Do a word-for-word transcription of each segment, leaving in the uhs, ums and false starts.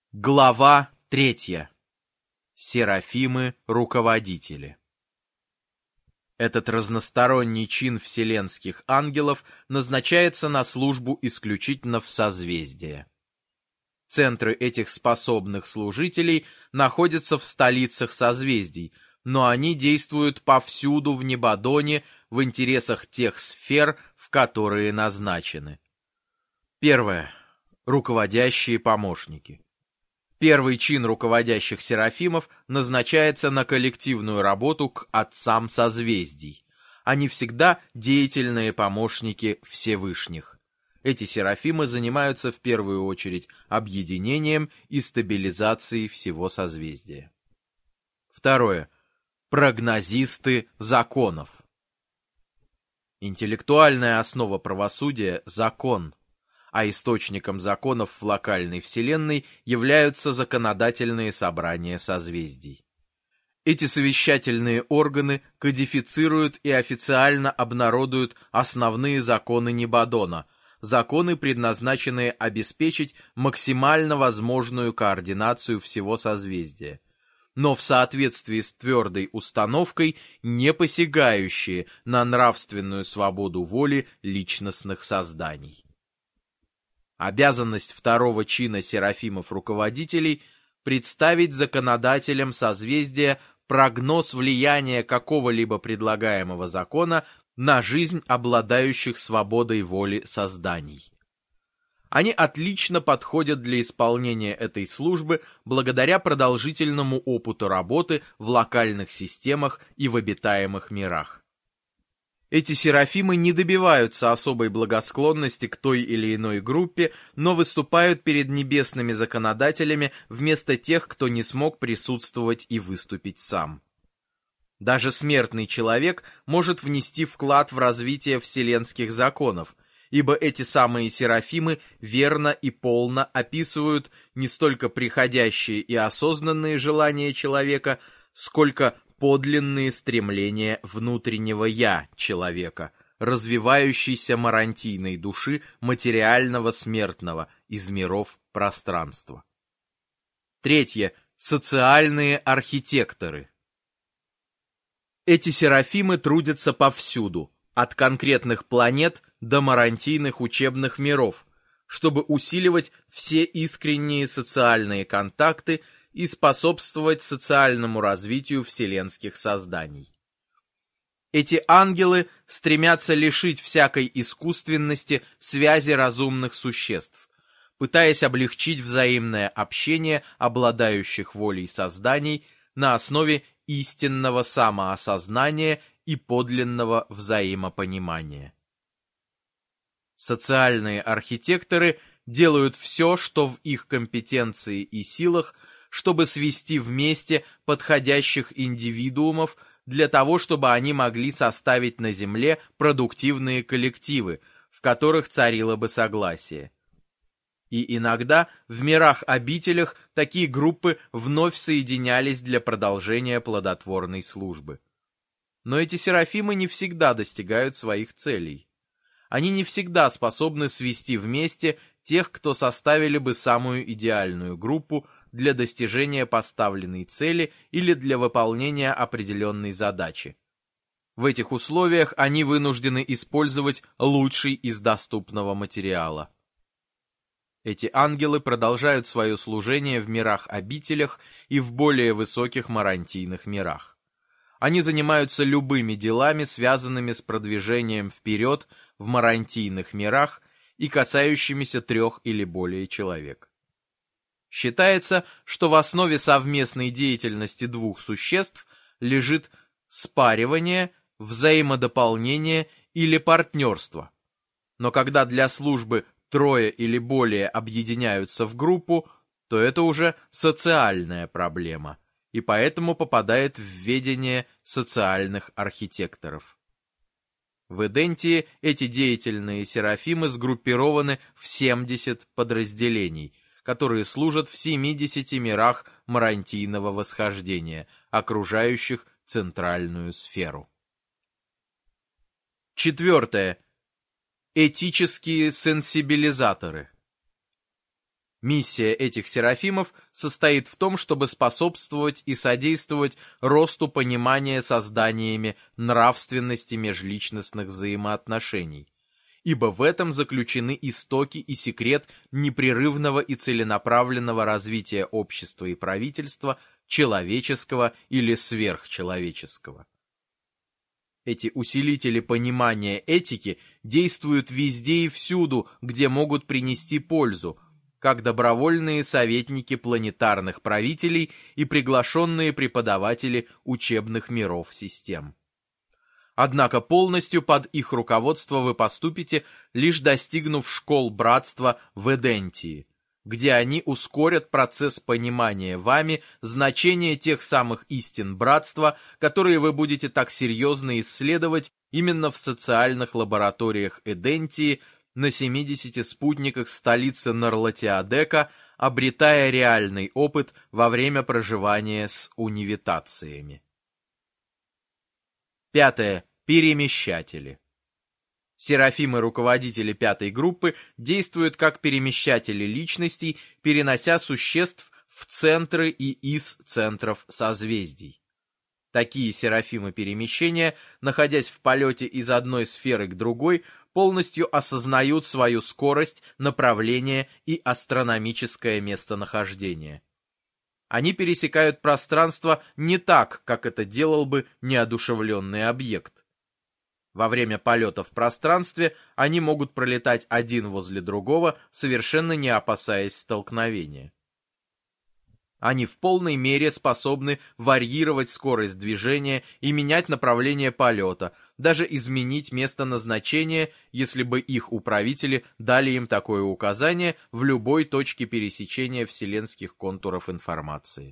Глава третья. Серафимы-руководители. Этот разносторонний чин вселенских ангелов назначается на службу исключительно в созвездие. Центры этих способных служителей находятся в столицах созвездий, но они действуют повсюду в небодоне в интересах тех сфер, в которые назначены. Первое. Руководящие помощники. Первый чин руководящих серафимов назначается на коллективную работу к отцам созвездий. Они всегда деятельные помощники Всевышних. Эти серафимы занимаются в первую очередь объединением и стабилизацией всего созвездия. Второе. Прогнозисты законов. Интеллектуальная основа правосудия – закон. А источником законов в локальной вселенной являются законодательные собрания созвездий. Эти совещательные органы кодифицируют и официально обнародуют основные законы Небодона, законы, предназначенные обеспечить максимально возможную координацию всего созвездия, но в соответствии с твердой установкой, не посягающие на нравственную свободу воли личностных созданий. Обязанность второго чина серафимов-руководителей – представить законодателям созвездия прогноз влияния какого-либо предлагаемого закона на жизнь обладающих свободой воли созданий. Они отлично подходят для исполнения этой службы благодаря продолжительному опыту работы в локальных системах и в обитаемых мирах. Эти серафимы не добиваются особой благосклонности к той или иной группе, но выступают перед небесными законодателями вместо тех, кто не смог присутствовать и выступить сам. Даже смертный человек может внести вклад в развитие вселенских законов, ибо эти самые серафимы верно и полно описывают не столько приходящие и осознанные желания человека, сколько подлинные стремления внутреннего «я» человека, развивающейся марантийной души материального смертного из миров пространства. Третье. Социальные архитекторы. Эти серафимы трудятся повсюду, от конкретных планет до марантийных учебных миров, чтобы усиливать все искренние социальные контакты и способствовать социальному развитию вселенских созданий. Эти ангелы стремятся лишить всякой искусственности связи разумных существ, пытаясь облегчить взаимное общение обладающих волей созданий на основе истинного самоосознания и подлинного взаимопонимания. Социальные архитекторы делают все, что в их компетенции и силах, чтобы свести вместе подходящих индивидуумов для того, чтобы они могли составить на Земле продуктивные коллективы, в которых царило бы согласие. И иногда в мирах-обителях такие группы вновь соединялись для продолжения плодотворной службы. Но эти серафимы не всегда достигают своих целей. Они не всегда способны свести вместе тех, кто составили бы самую идеальную группу для достижения поставленной цели или для выполнения определенной задачи. В этих условиях они вынуждены использовать лучший из доступного материала. Эти ангелы продолжают свое служение в мирах-обителях и в более высоких марантийных мирах. Они занимаются любыми делами, связанными с продвижением вперед в марантийных мирах и касающимися трех или более человек. Считается, что в основе совместной деятельности двух существ лежит спаривание, взаимодополнение или партнерство. Но когда для службы трое или более объединяются в группу, то это уже социальная проблема, и поэтому попадает в ведение социальных архитекторов. В Эдентии эти деятельные серафимы сгруппированы в семьдесят подразделений, которые служат в семидесяти мирах марантийного восхождения, окружающих центральную сферу. Четвертое. Этические сенсибилизаторы. Миссия этих серафимов состоит в том, чтобы способствовать и содействовать росту понимания созданиями нравственности межличностных взаимоотношений, ибо в этом заключены истоки и секрет непрерывного и целенаправленного развития общества и правительства, человеческого или сверхчеловеческого. Эти усилители понимания этики действуют везде и всюду, где могут принести пользу, как добровольные советники планетарных правителей и приглашенные преподаватели учебных миров систем. Однако полностью под их руководство вы поступите, лишь достигнув школ братства в Эдентии, где они ускорят процесс понимания вами значения тех самых истин братства, которые вы будете так серьезно исследовать именно в социальных лабораториях Эдентии, на семидесяти спутниках столицы Нарлатиадека, обретая реальный опыт во время проживания с унивитациями. Пятое. Перемещатели. Серафимы-руководители пятой группы действуют как перемещатели личностей, перенося существ в центры и из центров созвездий. Такие серафимы перемещения, находясь в полете из одной сферы к другой, полностью осознают свою скорость, направление и астрономическое местонахождение. Они пересекают пространство не так, как это делал бы неодушевленный объект. Во время полета в пространстве они могут пролетать один возле другого, совершенно не опасаясь столкновения. Они в полной мере способны варьировать скорость движения и менять направление полета, даже изменить место назначения, если бы их управители дали им такое указание в любой точке пересечения вселенских контуров информации.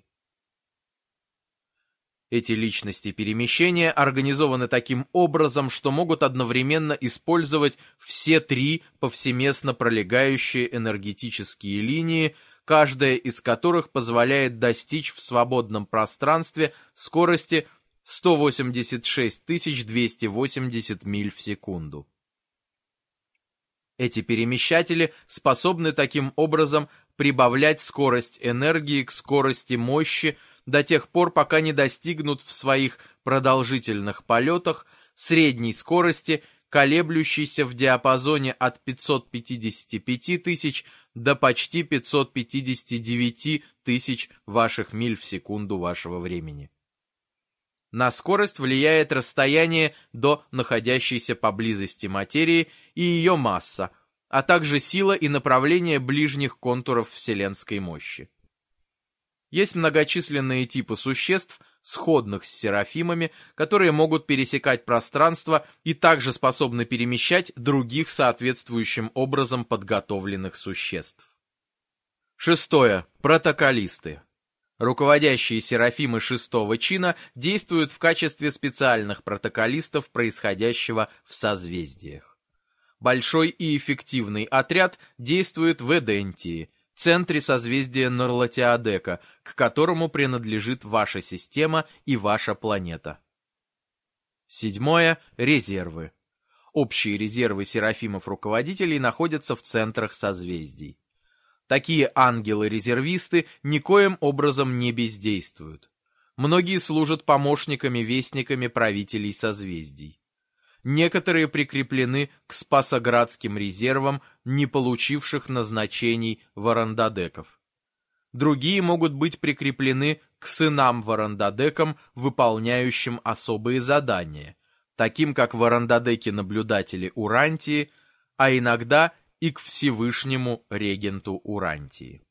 Эти личности перемещения организованы таким образом, что могут одновременно использовать все три повсеместно пролегающие энергетические линии, каждая из которых позволяет достичь в свободном пространстве скорости сто восемьдесят шесть тысяч двести восемьдесят миль в секунду. Эти перемещатели способны таким образом прибавлять скорость энергии к скорости мощи до тех пор, пока не достигнут в своих продолжительных полетах средней скорости, колеблющейся в диапазоне от пятисот пятидесяти пяти тысяч до почти пятисот пятидесяти девяти тысяч ваших миль в секунду вашего времени. На скорость влияет расстояние до находящейся поблизости материи и ее масса, а также сила и направление ближних контуров вселенской мощи. Есть многочисленные типы существ, сходных с серафимами, которые могут пересекать пространство и также способны перемещать других соответствующим образом подготовленных существ. Шестое. Протоколисты. Руководящие серафимы шестого чина действуют в качестве специальных протоколистов происходящего в созвездиях. Большой и эффективный отряд действует в Эдентии, центре созвездия Нарлатиадека, к которому принадлежит ваша система и ваша планета. Седьмое. Резервы. Общие резервы серафимов-руководителей находятся в центрах созвездий. Такие ангелы-резервисты никоим образом не бездействуют. Многие служат помощниками-вестниками правителей созвездий. Некоторые прикреплены к спасоградским резервам, не получивших назначений варандадеков. Другие могут быть прикреплены к сынам-варандадекам, выполняющим особые задания, таким как варандадеки-наблюдатели Урантии, а иногда и к Всевышнему регенту Урантии.